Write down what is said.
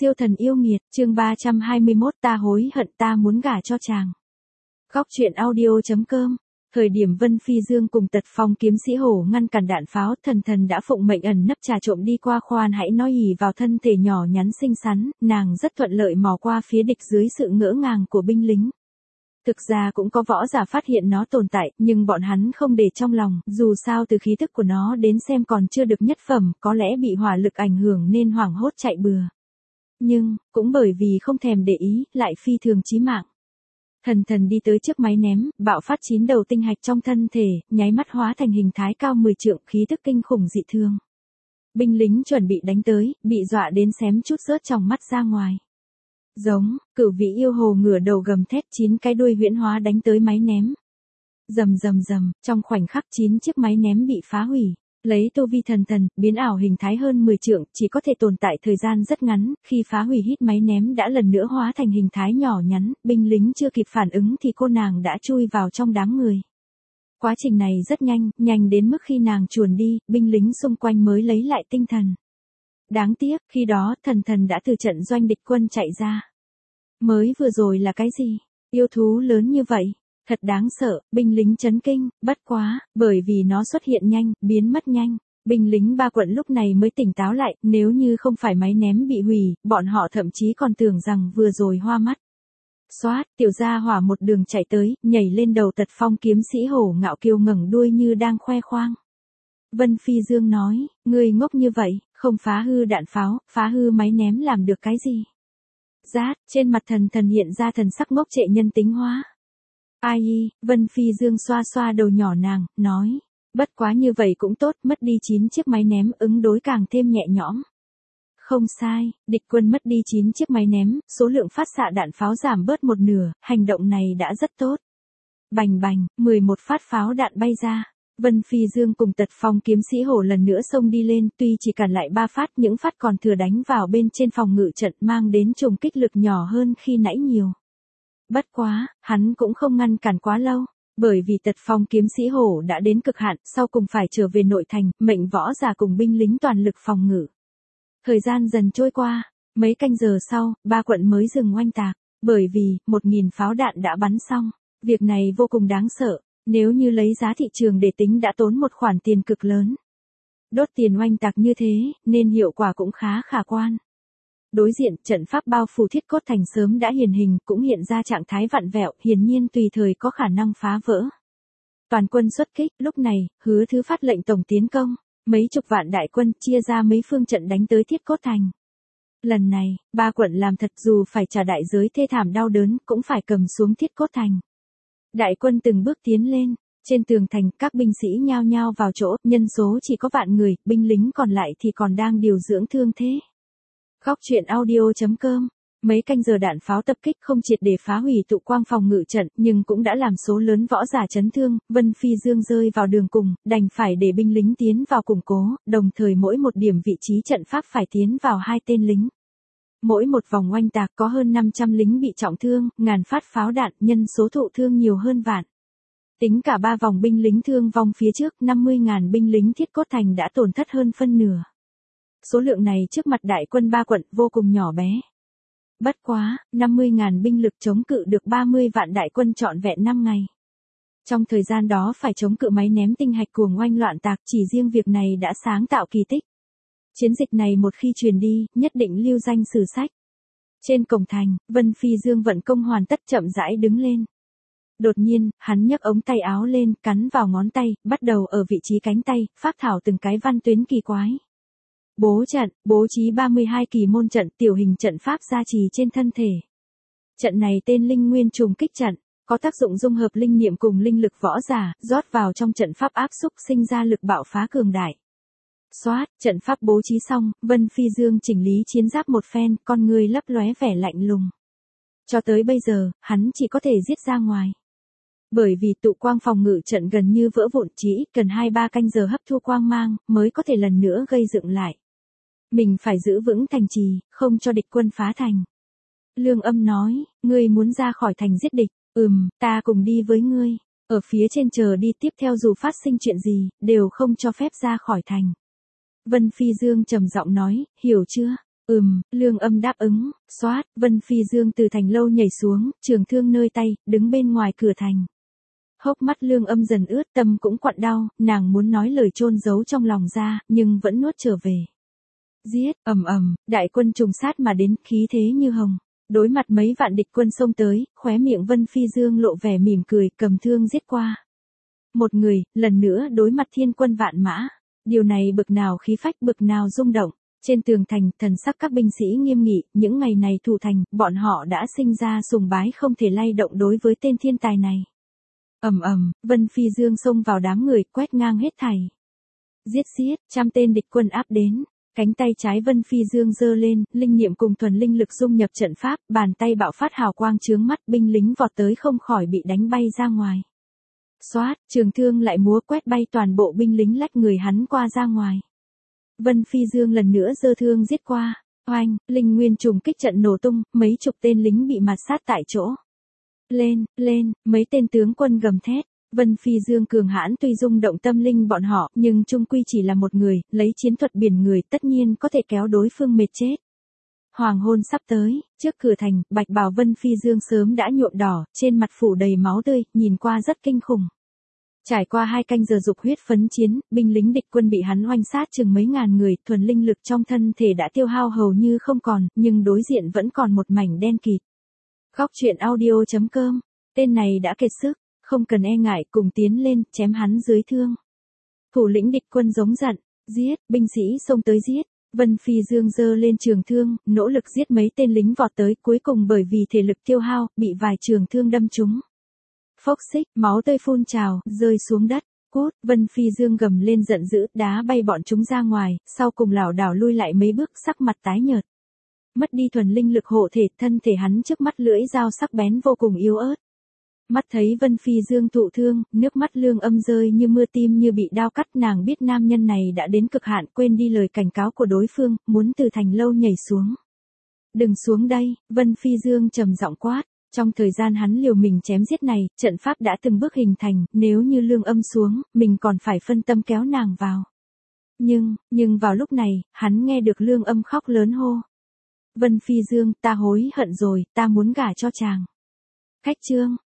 Siêu thần yêu nghiệt, chương 321 ta hối hận ta muốn gả cho chàng. Góc truyện audio.com. Thời điểm Vân Phi Dương cùng Tật Phong kiếm sĩ hổ ngăn cản đạn pháo, thần đã phụng mệnh ẩn nấp trà trộm đi qua khoan hãy nói ỉ vào thân thể nhỏ nhắn xinh xắn, nàng rất thuận lợi mò qua phía địch dưới sự ngỡ ngàng của binh lính. Thực ra cũng có võ giả phát hiện nó tồn tại, nhưng bọn hắn không để trong lòng, dù sao từ khí thức của nó đến xem còn chưa được nhất phẩm, có lẽ bị hỏa lực ảnh hưởng nên hoảng hốt chạy bừa. Nhưng, cũng bởi vì không thèm để ý, lại phi thường chí mạng. Thần đi tới trước máy ném, bạo phát 9 đầu tinh hạch trong thân thể, nháy mắt hóa thành hình thái cao 10 trượng, khí tức kinh khủng dị thương. Binh lính chuẩn bị đánh tới, bị dọa đến xém chút rớt trong mắt ra ngoài. Giống, cửu vĩ yêu hồ ngửa đầu gầm thét, 9 cái đuôi huyễn hóa đánh tới máy ném. Rầm, trong khoảnh khắc 9 chiếc máy ném bị phá hủy. Lấy tu vi thần, biến ảo hình thái hơn 10 trượng, chỉ có thể tồn tại thời gian rất ngắn, khi phá hủy hít máy ném đã lần nữa hóa thành hình thái nhỏ nhắn, binh lính chưa kịp phản ứng thì cô nàng đã chui vào trong đám người. Quá trình này rất nhanh đến mức khi nàng chuồn đi, binh lính xung quanh mới lấy lại tinh thần. Đáng tiếc, khi đó, thần đã từ trận doanh địch quân chạy ra. Mới vừa rồi là cái gì? Yêu thú lớn như vậy. Thật đáng sợ, binh lính chấn kinh, bất quá, bởi vì nó xuất hiện nhanh, biến mất nhanh. Binh lính ba quận lúc này mới tỉnh táo lại, nếu như không phải máy ném bị hủy, bọn họ thậm chí còn tưởng rằng vừa rồi hoa mắt. Xoát, tiểu gia hỏa một đường chạy tới, nhảy lên đầu Tật Phong kiếm sĩ hổ ngạo kiêu ngẩng đuôi như đang khoe khoang. Vân Phi Dương nói, ngươi ngốc như vậy, không phá hư đạn pháo, phá hư máy ném làm được cái gì? Rát, trên mặt thần hiện ra thần sắc ngốc trệ nhân tính hóa. Ai, Vân Phi Dương xoa đầu nhỏ nàng, nói, bất quá như vậy cũng tốt, mất đi 9 chiếc máy ném ứng đối càng thêm nhẹ nhõm. Không sai, địch quân mất đi 9 chiếc máy ném, số lượng phát xạ đạn pháo giảm bớt một nửa, hành động này đã rất tốt. Bành, 11 phát pháo đạn bay ra. Vân Phi Dương cùng Tật Phong kiếm sĩ hổ lần nữa xông đi lên, tuy chỉ cản lại 3 phát, những phát còn thừa đánh vào bên trên phòng ngự trận mang đến trùng kích lực nhỏ hơn khi nãy nhiều. Bất quá, hắn cũng không ngăn cản quá lâu, bởi vì Tật Phong kiếm sĩ hổ đã đến cực hạn, sau cùng phải trở về nội thành, mệnh võ giả cùng binh lính toàn lực phòng ngự. Thời gian dần trôi qua, mấy canh giờ sau, ba quận mới dừng oanh tạc, bởi vì 1.000 pháo đạn đã bắn xong. Việc này vô cùng đáng sợ, nếu như lấy giá thị trường để tính đã tốn một khoản tiền cực lớn. Đốt tiền oanh tạc như thế, nên hiệu quả cũng khá khả quan. Đối diện, trận pháp bao phủ Thiết Cốt Thành sớm đã hiển hình, cũng hiện ra trạng thái vặn vẹo, hiển nhiên tùy thời có khả năng phá vỡ. Toàn quân xuất kích, lúc này, Hứa Thứ phát lệnh tổng tiến công, mấy chục vạn đại quân chia ra mấy phương trận đánh tới Thiết Cốt Thành. Lần này, ba quận làm thật, dù phải trả đại giới thê thảm đau đớn, cũng phải cầm xuống Thiết Cốt Thành. Đại quân từng bước tiến lên, trên tường thành các binh sĩ nhao nhao vào chỗ, nhân số chỉ có vạn người, binh lính còn lại thì còn đang điều dưỡng thương thế. Góc truyện audio.com. Mấy canh giờ đạn pháo tập kích không triệt để phá hủy tụ quang phòng ngự trận, nhưng cũng đã làm số lớn võ giả chấn thương, Vân Phi Dương rơi vào đường cùng, đành phải để binh lính tiến vào củng cố, đồng thời mỗi một điểm vị trí trận pháp phải tiến vào 2 tên lính. Mỗi một vòng oanh tạc có hơn 500 lính bị trọng thương, ngàn phát pháo đạn, nhân số thụ thương nhiều hơn vạn. Tính cả 3 vòng binh lính thương vong phía trước, 50.000 binh lính Thiết Cốt Thành đã tổn thất hơn phân nửa. Số lượng này trước mặt đại quân ba quận vô cùng nhỏ bé. Bất quá, 50.000 binh lực chống cự được 30 vạn đại quân trọn vẹn 5 ngày. Trong thời gian đó phải chống cự máy ném tinh hạch cuồng oanh loạn tạc, chỉ riêng việc này đã sáng tạo kỳ tích. Chiến dịch này một khi truyền đi, nhất định lưu danh sử sách. Trên cổng thành, Vân Phi Dương vận công hoàn tất chậm rãi đứng lên. Đột nhiên, hắn nhấc ống tay áo lên, cắn vào ngón tay, bắt đầu ở vị trí cánh tay, phác thảo từng cái văn tuyến kỳ quái. Bố trận, bố trí 32 kỳ môn trận, tiểu hình trận pháp gia trì trên thân thể. Trận này tên Linh Nguyên trùng kích trận, có tác dụng dung hợp linh niệm cùng linh lực võ giả, rót vào trong trận pháp áp xúc sinh ra lực bạo phá cường đại. Xoát, trận pháp bố trí xong, Vân Phi Dương chỉnh lý chiến giáp một phen, con người lấp lóe vẻ lạnh lùng. Cho tới bây giờ, hắn chỉ có thể giết ra ngoài. Bởi vì tụ quang phòng ngự trận gần như vỡ vụn, chỉ cần 2-3 canh giờ hấp thu quang mang, mới có thể lần nữa gây dựng lại. Mình phải giữ vững thành trì, không cho địch quân phá thành. Lương Âm nói, ngươi muốn ra khỏi thành giết địch, ta cùng đi với ngươi, ở phía trên chờ đi, tiếp theo dù phát sinh chuyện gì, đều không cho phép ra khỏi thành. Vân Phi Dương trầm giọng nói, hiểu chưa? Lương Âm đáp ứng, xoát, Vân Phi Dương từ thành lâu nhảy xuống, trường thương nơi tay, đứng bên ngoài cửa thành. Hốc mắt Lương Âm dần ướt, tâm cũng quặn đau, nàng muốn nói lời chôn giấu trong lòng ra, nhưng vẫn nuốt trở về. Giết, đại quân trùng sát mà đến, khí thế như hồng. Đối mặt mấy vạn địch quân xông tới, khóe miệng Vân Phi Dương lộ vẻ mỉm cười, cầm thương giết qua. Một người, lần nữa đối mặt thiên quân vạn mã. Điều này bực nào khí phách, bực nào rung động. Trên tường thành, thần sắc các binh sĩ nghiêm nghị, những ngày này thủ thành, bọn họ đã sinh ra sùng bái không thể lay động đối với tên thiên tài này. Vân Phi Dương xông vào đám người, quét ngang hết thảy. Giết, trăm tên địch quân áp đến. Cánh tay trái Vân Phi Dương giơ lên, linh niệm cùng thuần linh lực dung nhập trận pháp, bàn tay bạo phát hào quang chướng mắt, binh lính vọt tới không khỏi bị đánh bay ra ngoài. Xoát, trường thương lại múa quét bay toàn bộ binh lính lách người hắn qua ra ngoài. Vân Phi Dương lần nữa giơ thương giết qua, oanh, linh nguyên trùng kích trận nổ tung, mấy chục tên lính bị mạt sát tại chỗ. Lên, mấy tên tướng quân gầm thét. Vân Phi Dương cường hãn tuy rung động tâm linh bọn họ, nhưng chung quy chỉ là một người, lấy chiến thuật biển người tất nhiên có thể kéo đối phương mệt chết. Hoàng hôn sắp tới, trước cửa thành, bạch bào Vân Phi Dương sớm đã nhuộm đỏ, trên mặt phủ đầy máu tươi, nhìn qua rất kinh khủng. Trải qua 2 canh giờ dục huyết phấn chiến, binh lính địch quân bị hắn oanh sát chừng mấy ngàn người, thuần linh lực trong thân thể đã tiêu hao hầu như không còn, nhưng đối diện vẫn còn một mảnh đen kịt. Góc truyện audio.com, tên này đã kiệt sức. Không cần e ngại, cùng tiến lên, chém hắn dưới thương. Thủ lĩnh địch quân giống giận, giết, binh sĩ xông tới giết. Vân Phi Dương giơ lên trường thương, nỗ lực giết mấy tên lính vọt tới, cuối cùng bởi vì thể lực tiêu hao, bị vài trường thương đâm trúng. Phốc xích, máu tươi phun trào, rơi xuống đất. Cút, Vân Phi Dương gầm lên giận dữ, đá bay bọn chúng ra ngoài, sau cùng lảo đảo lui lại mấy bước, sắc mặt tái nhợt. Mất đi thuần linh lực hộ thể, thân thể hắn trước mắt lưỡi dao sắc bén vô cùng yếu ớt. Mắt thấy Vân Phi Dương thụ thương, nước mắt Lương Âm rơi như mưa, tim như bị đao cắt, nàng biết nam nhân này đã đến cực hạn, quên đi lời cảnh cáo của đối phương, muốn từ thành lâu nhảy xuống. Đừng xuống đây, Vân Phi Dương trầm giọng quát. Trong thời gian hắn liều mình chém giết này, trận pháp đã từng bước hình thành, nếu như Lương Âm xuống, mình còn phải phân tâm kéo nàng vào. Nhưng vào lúc này, hắn nghe được Lương Âm khóc lớn hô. Vân Phi Dương, ta hối hận rồi, ta muốn gả cho chàng. Khách chương.